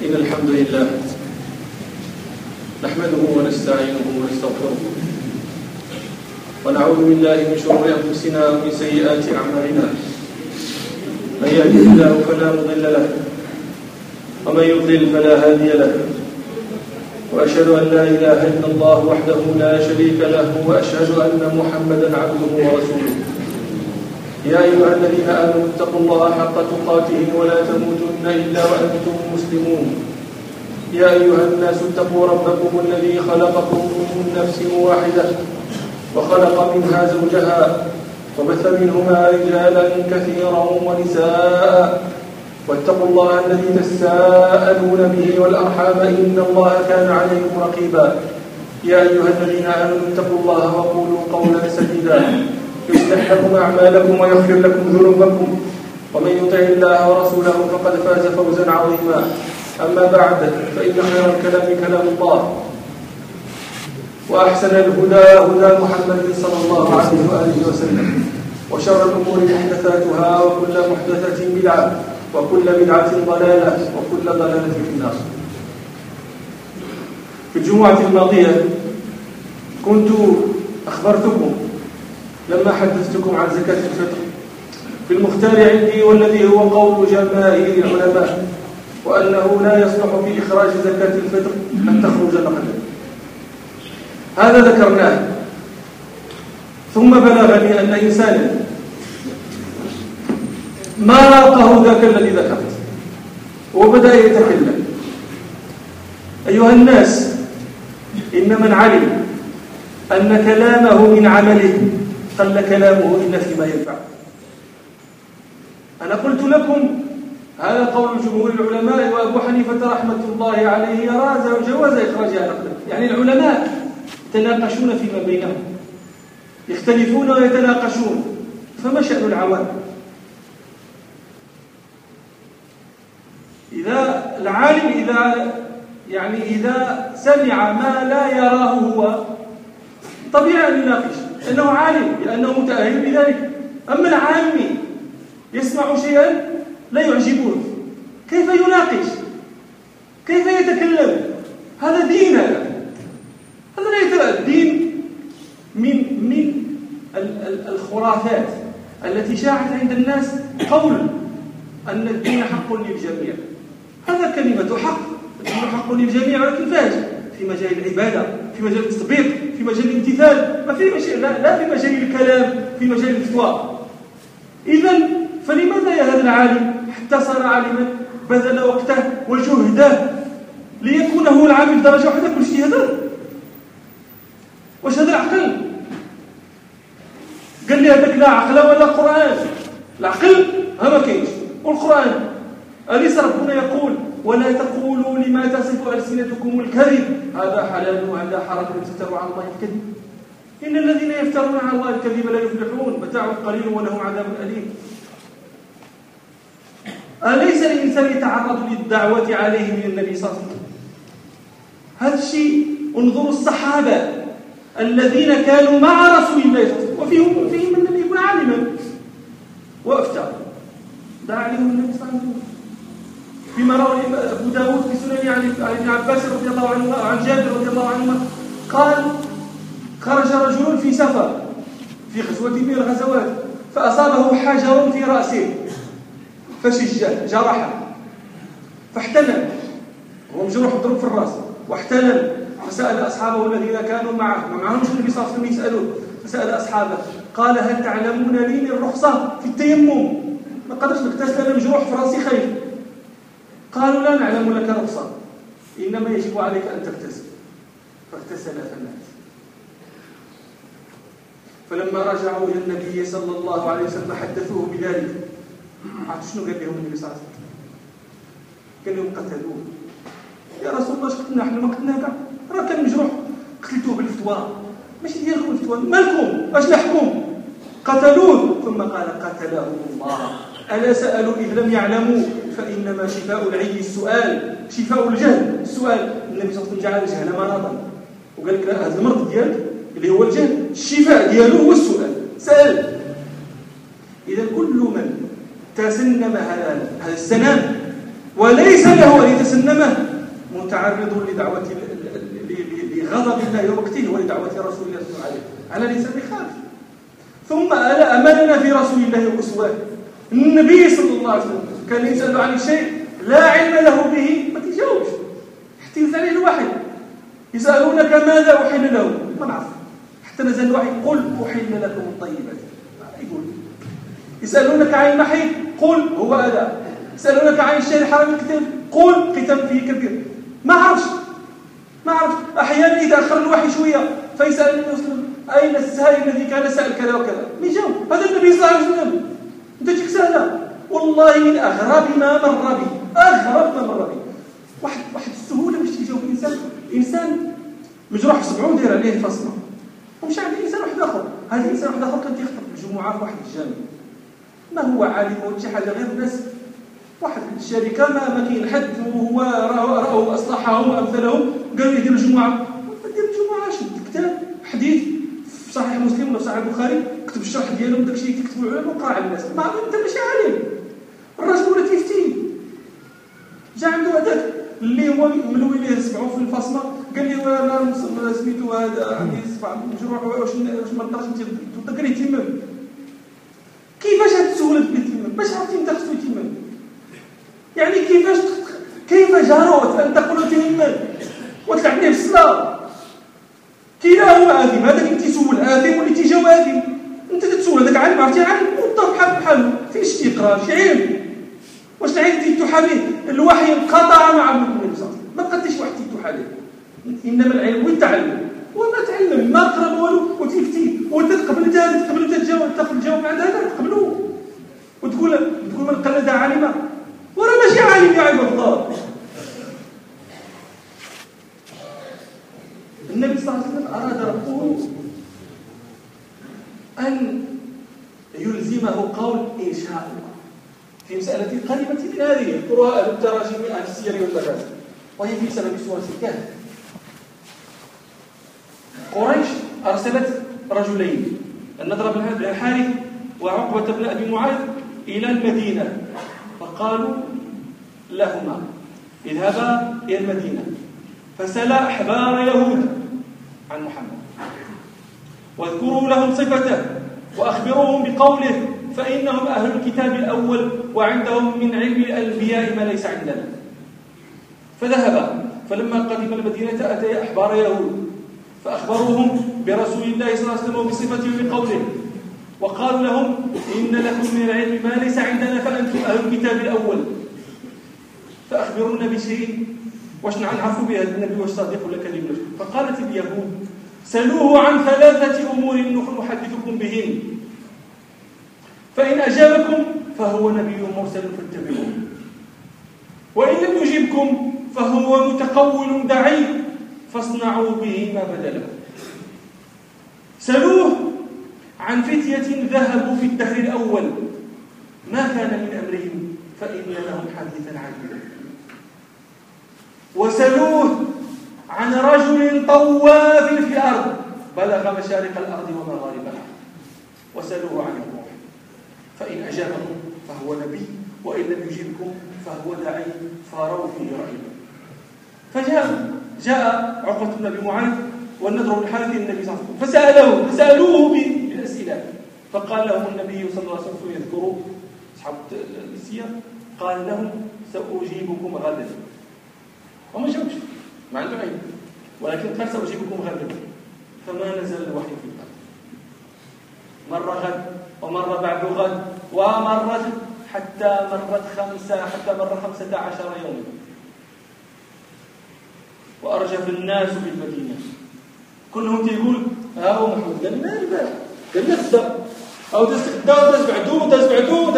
إن الحمد لله نحمده ونستعينه ونستغفره ونعوذ بالله من شرور أنفسنا ومن سيئات أعمالنا. من يهده الله فلا مضل له ومن يضلل فلا هادي له، وأشهد أن لا إله إلا الله وحده لا شريك له، وأشهد أن محمدا عبده ورسوله. يا أيها الذين آمنوا اتقوا الله حق تقاته ولا تموتن إلا وأنتم مسلمون. يا أيها الناس اتقوا ربكم الذي خلقكم من نفس واحدة وخلق منها زوجها وبث منهما رجالا كثيرا ونساء، واتقوا الله الذي تساءلون به والأرحام إن الله كان عليكم رقيبا. يا أيها الذين آمنوا اتقوا الله وقولوا قولا سديدا يصلح لكم أعمالكم ويغفر لكم ذنوبكم، ومن يطع الله ورسوله فقد فاز فوزا عظيما. أما بعد، فإن خير الكلام كلام الله، وأحسن الهدى هدى محمد صلى الله عليه وآله وسلم، وشر الأمور محدثاتها، وكل محدثة بدعة، وكل بدعة ضلالة، وكل ضلالة في النار. في الجمعة الماضية كنت أخبرتكم لما حدثتكم عن زكاة الفطر في المختار عندي، والذي هو قول جماهير العلماء، وأنه لا يصلح في إخراج زكاة الفطر أن تخرج نقدا. هذا ذكرناه، ثم بلغني أن إنسانا ما راقه ذاك الذي ذكرت وبدأ يتكلم. أيها الناس، إن من علم أن كلامه من عمله قل كلامه إن فيما ينفع. أنا قلت لكم هذا قول جمهور العلماء، وأبو حنيفة رحمة الله عليه يرى جواز إخراجها نقدا. يعني العلماء يتناقشون فيما بينهم، يختلفون ويتناقشون، فما شأن العوام؟ إذا العالم إذا سمع ما لا يراه هو طبيعي أن يناقش، لأنه عالم، لأنه متأهل بذلك. أما العامي يسمع شيئا لا يعجبه، كيف يناقش؟ كيف يتكلم؟ هذا دين، هذا لا يترى الدين من الخرافات التي شاعت عند الناس، قول أن الدين حق للجميع. هذا كلمة حق، الدين حق للجميع، ولكن فاجئ في مجال العبادة، في مجال التطبيق، في مجال الامتثال، ما في مجال، لا في مجال الكلام، في مجال الفتوى. إذن فلماذا يا هذا العالم حتى صار عالما بذل وقته وجهده ليكون هو العالم بدرجة واحدة كل شيء؟ واش هذا العقل؟ قال لي هذاك لا عقل ولا قرآن. العقل ما كاينش، والقرآن أليس ربنا يقول ولا تقولوا لما تصف ألسنتكم الكذب هذا حلال وهذا حرام لتفتروا على الله الكذب؟ إن الذين يفترون على الله الكذب لا يفلحون، متاع قليل ولهم عذاب أليم. أليس الإنسان يتعرض للدعوة عليه من النبي صلى الله عليه وسلم؟ هذا الشيء. انظروا الصحابة الذين كانوا مع رسول الله صلى الله عليه وسلم، وفيهم من لم يكن عالما وأفتى، دعا عليهم النبي صلى الله عليه وسلم. فيما روى أبو داود في سنن عن ابن عباس رضي الله عنه وعن جابر رضي الله عنهما قال: خرج رجل في سفر في غزوة من الغزوات، فأصابه حجر في رأسه فشجه، جرحه، فاحتلم، هو مجروح ضرب في الرأس واحتلم، فسأل أصحابه الذين كانوا معه، ما معهمش النبي صلى الله عليه وسلم يسألوه، فسأل أصحابه قال: هل تعلمون لي من رخصة في التيمم؟ ما قدرش نغتسل، أنا مجروح في رأسي خير. قالوا: لا نعلم لك رخصة، إنما يجب عليك أن تغتسل. فاغتسل فمات. فلما رجعوا إلى النبي صلى الله عليه وسلم حدثوه بذلك. عرفتوا شنو قال لهم النبي صلى الله عليه وسلم؟ قال لهم: قتلوه. يا رسول الله، قتلنا؟ احنا ما قتلناه كاع، راه كان مجروح، قتلتوه بالفتوى، ماشي ديالكم الفتوى، مالكم؟ اش لحكم؟ قتلوه. ثم قال: قتله الله. ألا سألوا إذ لم يعلموا؟ فإنما شفاء العي السؤال، شفاء الجهل السؤال. النبي صلى الله عليه وسلم جعل الجهل مرضا، وقال لك لا، هذا المرض ديالك اللي هو الجهل، الشفاء دياله هو السؤال، سأل. إذا كل من تسنم هذا السنام وليس له أن يتسنمه متعرض لدعوة لغضب الله ووقته ولدعوة رسول الله صلى الله عليه وسلم على لسان خالف. ثم أملنا في رسول الله أسوة. النبي صلى الله عليه وسلم كان يسأل عن شيء لا علم له به ما تجاوبش حتى ينزل عليه الوحي. يسألونك ماذا أحل لهم ما نعرف حتى نزل الوحي قل أحل لكم الطيبات. يقول يسألونك عن المحيط قل هو أذى. يسألونك عن الشهر الحرام القتال قل قتال فيه كبير. ما عرفش أحيانا إذا أخر الوحي شوية فيسأل المسلم أين السائل الذي كان سأل كذا وكذا ما يجاوب. هذا النبي صلى الله عليه وسلم. أنت تجيك سهلة والله من أغرب ما مر بي واحد السهولة باش تجاوب إنسان مجروح في 70 داير عليه فصمة ومش عندي إنسان واحد آخر. هذا الإنسان واحد آخر كان يخطب الجمعة في واحد الجامع ما هو عالم ولا شي حاجة غير الناس واحد الشركة ما كاين حد وهو رأوا أصلحهم وأمثلهم قالوا يدير الجمعة دير الجمعة شد كتاب حديث في صحيح مسلم ولا في صحيح البخاري كتب الشرح ديالهم داك الشيء كتبوا العلماء وقرا على الناس ما أنت ماشي عالم. الراجل ولا تيفتي جا عنده هذاك اللي هو ملوي ليه سبعوا في الفصمة قال لي انا سميتو هذا عندي سبع مجروح واش ما نقدرش نتذكر يتمم. كيفاش هاد السهولة يتمم؟ باش عرفتي انت خصو يتمم يعني كيف جرت أن تقول تهمل وتلعب به في الصلاة؟ كلا هو آثم. هذاك اللي تيسول آثم واللي تيجاو آثم. أنت تتسول هذاك عالم عرفتي عالم وضع بحاله فيش تيقرا شي علم واش العلم تيتوحى به. الوحي انقطع مع ابن النبي صلى الله عليه وسلم ما بقاتش واحد تيتوحى به. إنما العلم والتعلم وما تعلم ما قرا والو وتفتي وانت تقبل هذا تجاوب بعد هذا تقبلوه وتقول من قلد عالما ورا ماشي عالم يا عباد الله. النبي صلى الله عليه وسلم أراد ربه أن يلزمه قول إن شاء الله في مسألة قريبة من هذه يذكرها أهل التراجم أهل السير والمغازي وهي في سبب سورة الكهف. قريش أرسلت رجلين النضر بن الحارث وعقبة بن أبي معاذ إلى المدينة فقالوا لهما اذهبا إلى المدينة فسلا أحبار يهود عن محمد واذكروا لهم صفته وأخبروهم بقوله فإنهم أهل الكتاب الأول وعندهم من علم الأنبياء ما ليس عندنا. فذهبا فلما قدم المدينة أتيا أحبار يهود فأخبروهم برسول الله صلى الله عليه وسلم وبصفته وبقوله وقالوا لهم إن لكم من العلم ما ليس عندنا فأنتم أهل الكتاب الأول فأخبرونا بشيء واش نعرفوا به هذا النبي واش صادق ولا كذب. فقالت اليهود سلوه عن 3 أمور نحدثكم بهن فإن أجابكم فهو نبي مرسل فاتبعوه وإن لم يجبكم فهو متقول دعي فاصنعوا به ما بدا لكم. سلوه عن فتية ذهبوا في الدهر الأول ما كان من أمرهم فإن لهم حديثا عنه. وسلوه عن رجل طواف في الأرض بلغ مشارق الأرض ومغاربها وسلوه عن الروح فإن أجابكم فهو نبي وإن لم يجيبكم فهو داعي فاروا فيه رأيهم. جاء عقبة بن أبي معاذ والنضر بن الحارث النبي صلى الله عليه وسلم فسألوه بالأسئلة فقال لهم النبي صلى الله عليه وسلم يذكروا أصحاب السير قال لهم سأجيبكم غدا وما جاوبش ما عنده علم ولكن قال سأجيبكم غدا. فما نزل الوحي في الأرض مر غد ومر بعد غد ومرت حتى مر 15 يوما وأرجف الناس بالمدينة كلهم يقول هو محمد قال لنا البارح قال لنا خدا أو تسبعدو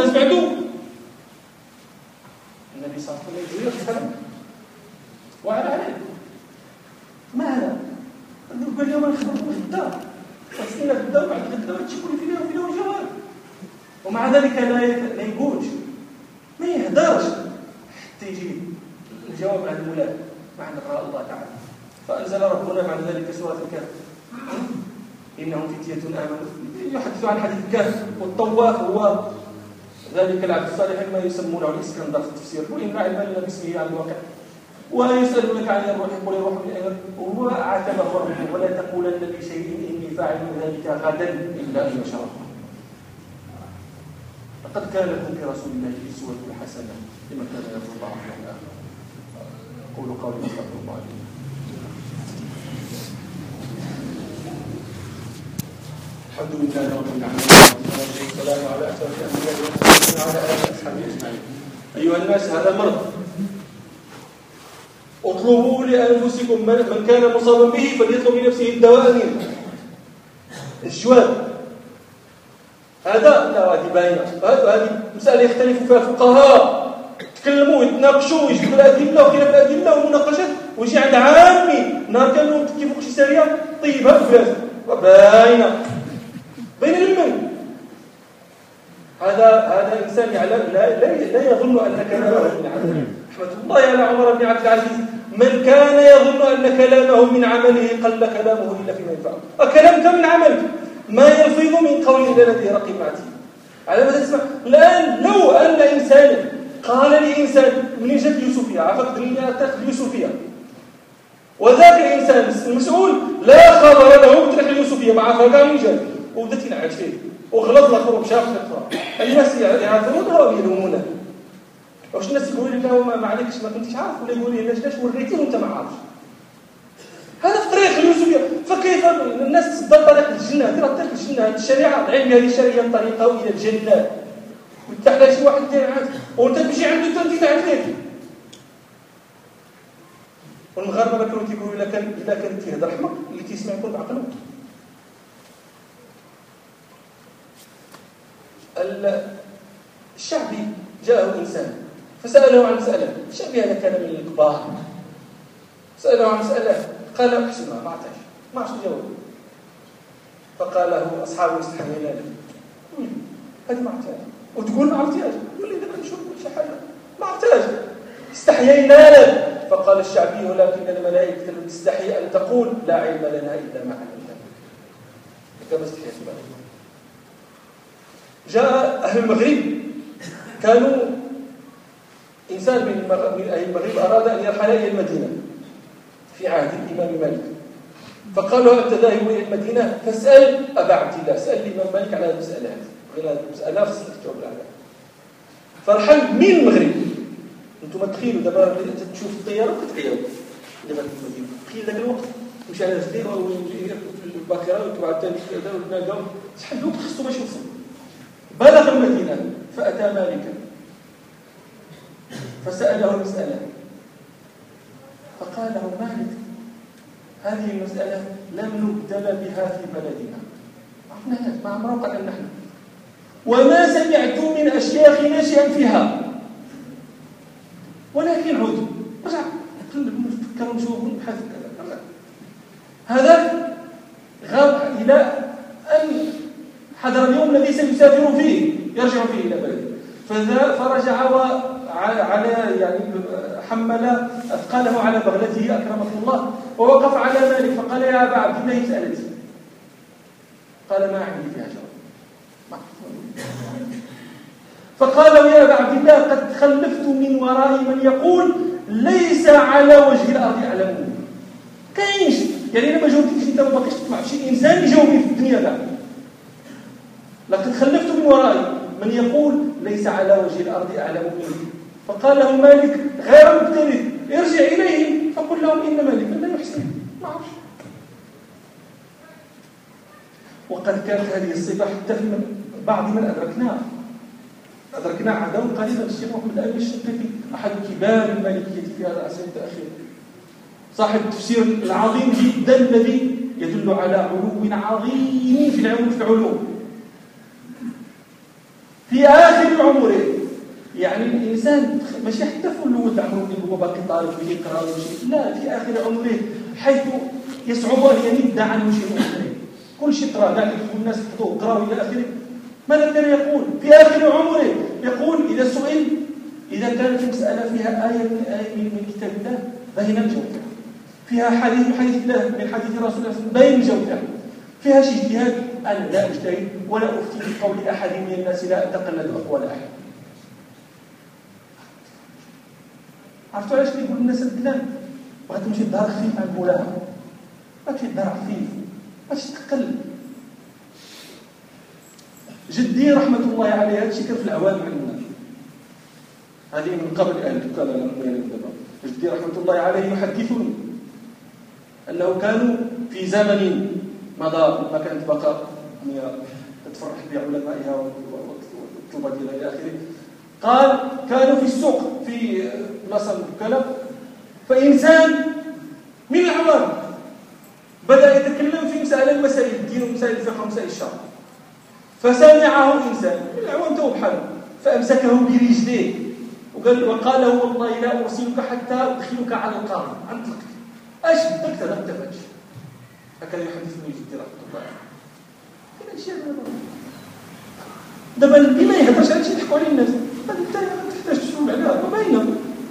النبي صلى الله عليه وسلم وعلى عليه ما هذا قال اليوم نخدم غدا وصلنا غدا بعد غدا تشوفوا لي فينا جواب ومع ذلك لا يقولش ما يهدرش حتى يجي الجواب على المولى مع نقرأ الله تعالى. فأنزل ربنا بعد ذلك سورة الكهف إنهم فتية آمنوا يحدث عن حديث الكهف والطواف هو ذلك العبد الصالح ما يسمونه الإسكندر في التفسير، وإن علم إلا باسمه عن الواقع. ويسألونك عن الروح قل الروح من أمر، وعاتبه ربه ولا تقولن لشيء إني فاعل ذلك غدا إلا أن يشاء الله. لقد كان لكم في رسول الله أسوة حسنة لمن كان يرجو الله واليوم الآخر. أقول قولي أستغفر الله لي. الحمد لله رب العالمين والسلام على أشرف الأنبياء والمرسلين وعلى آله وأصحابه أجمعين. أيها الناس، هذا مرض، اطلبوا لأنفسكم من كان مصابا به فليطلب لنفسه الدواء منه. الجواب هذا لا هذه باينة، هذه مسألة يختلف فيها الفقهاء، يتكلموا ويتناقشوا ويجيبوا الأدلة وخلاف الأدلة ومناقشات، ويجي عند عامي نهار كانوا كيف شي سريع طيبها وفلاسة باينة بين المن. هذا إنسان يعلم لا يظن أن كلامه من عمله. رحمة الله على عمر بن عبد العزيز، من كان يظن أن كلامه من عمله قل كلامه إلا فيما ينفعه. كلامك من عملك، ما يلفظ من قول إلا لديه رقيب عتيد. على ما تسمع الآن، لو أن إنسانا قال لإنسان من جهة اليوسفية، عرفت الدنيا تاخذ اليوسفية، وذاك الإنسان المسؤول لا خبر له بطريق اليوسفية، ما عرفها كاع من جهة، وبدأت ينعج فيه وغلط الآخر ومشى في الأخرى. الناس يعذرونه ويلومونه. واش الناس يقولوا لك ما عليكش ما كنتيش عارف، ولا يقول لي علاش وريتيه وانت ما عارفش. هذا في طريق اليوسفية. فكيف الناس تصدر طريق الجنة، دير طريق الجنة، الشريعة العلم هذه الشريعة طريقه إلى الجنة، وتحتاج شي واحد دير عاد وانت تمشي عنده انت تعرف. والمغاربة كانوا تيقولوا الا كان تيهضر حمق اللي تيسمع يكون بعقله. الشعبي جاءه إنسان فسأله عن مسألة، الشعبي هذا كان من الكبار، سأله عن مسألة قال احسنها ما عرفش الجواب. فقال له أصحابه استحيينا له، هذه ما عرفتهاش، وتقول ما عرفتهاش، يقول لي إذا كنت نشوف شي حاجة ما عرفتهاش، استحيينا له. فقال الشعبي ولكن الملائكة تستحي أن تقول لا علم لنا إلا ما علمتنا، كما استحيت الملائكة. جاء أهل المغرب، كانوا إنسان من أهل المغرب أراد أن يرحل إلى المدينة في عهد الإمام مالك، فقال له أنت ذاهب إلى المدينة فاسأل أبا عبد الله، سأل الإمام مالك على هذه المسألة، غير هذه المسألة في الجواب عليها. فرحل من المغرب. أنتم تخيلوا دابا تشوف الطيارة وكتعياو دابا في المدينة، تخيل ذاك الوقت مشى على رجليه ويركب في الباخرة ويركب ثاني كذا ونلقاو شحال الوقت خصو باش يوصل. بلغ المدينة فأتى مالكا فسأله المسألة، فقال له مالك هذه المسألة لم نبدل بها في بلدنا، عرفناها ما عمره قال نحن، وما سمعت من أشياخنا شيئا فيها، ولكن عود رجع نفكر نشوف نبحث كذا. هذا غاب إلى أن حضر اليوم الذي سيسافر فيه يرجع فيه إلى بلده، فرجع وعلى يعني حمل أثقاله على بغلته أكرمه الله، ووقف على مالك فقال يا أبا عبد الله سألتي، قال ما عندي فيها جواب. فقال يا أبا عبد الله قد خلفت من ورائي من يقول ليس على وجه الأرض أعلم. كاينش يعني أنا ما جاوبتكش أنت ما باقيش تسمع شي إنسان يجاوبني في الدنيا كاع. لقد خلفت من ورائي من يقول ليس على وجه الأرض أعلم منه. فقال له مالك غير مبتدئ ارجع إليه فقل لهم إن مالك لا يحسن ما عرفش. وقد كانت هذه الصفة حتى في بعض من أدركناه عدو قريبا الشيخ محمد الأمين الشنقيطي أحد كبار المالكية في هذا العصر الأخير، صاحب التفسير العظيم جدا الذي يدل على علو عظيم في العلوم في آخر عمره. يعني الإنسان ماشي حتى في الأول عمره هو باقي طالب ويقرأ وشيء، لا في آخر عمره حيث يصعب أن يمد عنه شيء آخر، كل شيء قرأ ذلك الناس حفظوه قرأوا إلى آخره. ماذا كان يقول في آخر عمره؟ يقول إذا سئل إذا كانت المسألة فيها آية من كتاب الله باين الجواب فيها، حديث الله من حديث رسول الله باين الجواب، فيها شي اجتهاد. أنا لا أجتهد ولا أفتي بقول أحد من الناس، لا أتقلد أقوال أحد. عرفتوا علاش كيقول الناس الدلال؟ بغات تمشي للدار خفيف عند مولاها، ما تمشي للدار خفيف، ما تستقل. جدي رحمة الله عليه هذا الشيء كان في العوام عندنا، هذه من قبل أهل الدكان أنا دابا. جدي رحمة الله عليه يحدثني أنه كانوا في زمن مضى ما كانت بقى أميرة تتفرح بعلمائها والطلبة ديالها إلى آخره. قال كانوا في السوق في بلاصة الوكالة، فإنسان من العوام بدأ يتكلم في مسائل مسائل الدين ومسائل الفقه ومسائل الشرع، فسمعه إنسان من العوام تو بحاله فأمسكه برجليه وقال له والله لا أرسلك حتى أدخلك على القاضي، أنطلق أشدك تنتفج. هكذا يحدثني جدي رحمة الله عليه. كل شيء دابا اللي ما يهضرش على شي يضحكوا عليه الناس، انت تحتاج تشوف عليها وباينه.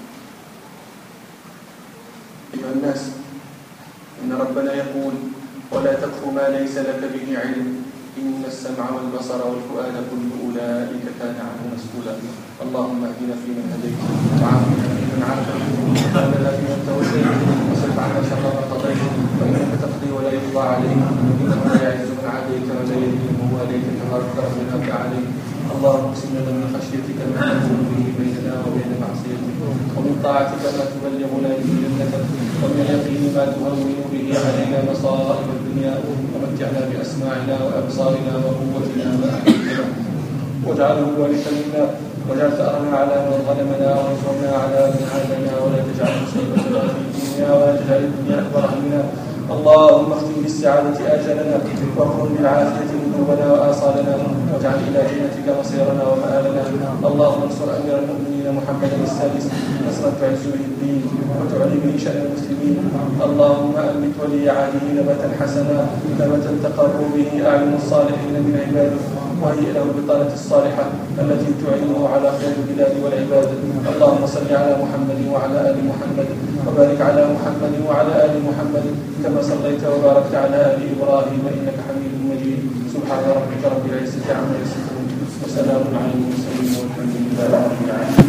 ايها الناس، ان ربنا يقول ولا تقف ما ليس لك به علم ان السمع والبصر والفؤاد كل اولئك كان عنه مسؤولا. اللهم اهدنا فيمن هديت وعافنا فيمن عافيت وتولنا فيمن توليت وصرف عنا شر ما قضيت فانك تقضي ولا يقضى عليك انه لا يعز من عاديت ولا يذل من واليت تبارك ربنا عليك. اللهم اقسم لنا من خشيتك ما تحول به بيننا وبين معصيتك ومن طاعتك ما تبلغنا به جنتك ومن اليقين ما تهون به علينا مصائب الدنيا ومتعنا باسماعنا وابصارنا وقوتنا ما احييتنا واجعله الوارث منا واجعل ثأرنا على من ظلمنا وانصرنا على من عادنا ولا تجعل مصيبتنا في الدنيا ولا تجعل الدنيا اكبر همنا. اللهم اختم بالسعادة آجالنا واقرن بالعافية ذنوبنا وآصالنا واجعل إلى جنتك مصيرنا ومآلنا. اللهم انصر أمير المؤمنين محمدا السادس نصرا تعز به الدين وتعلي به شأن المسلمين. اللهم أنبت ولي عهده نباتا حسنا نباتا تقر به أعين الصالحين من عبادك وهيئ له البطانة الصالحة التي تعينه على خير البلاد والعباد. اللهم صل على محمد وعلى آل محمد وبارك على محمد وعلى آل محمد كما صليت وباركت على آل إبراهيم إنك حميد مجيد. سبحان ربك رب العزة عما يصفون وسلام على المرسلين والحمد لله رب العالمين.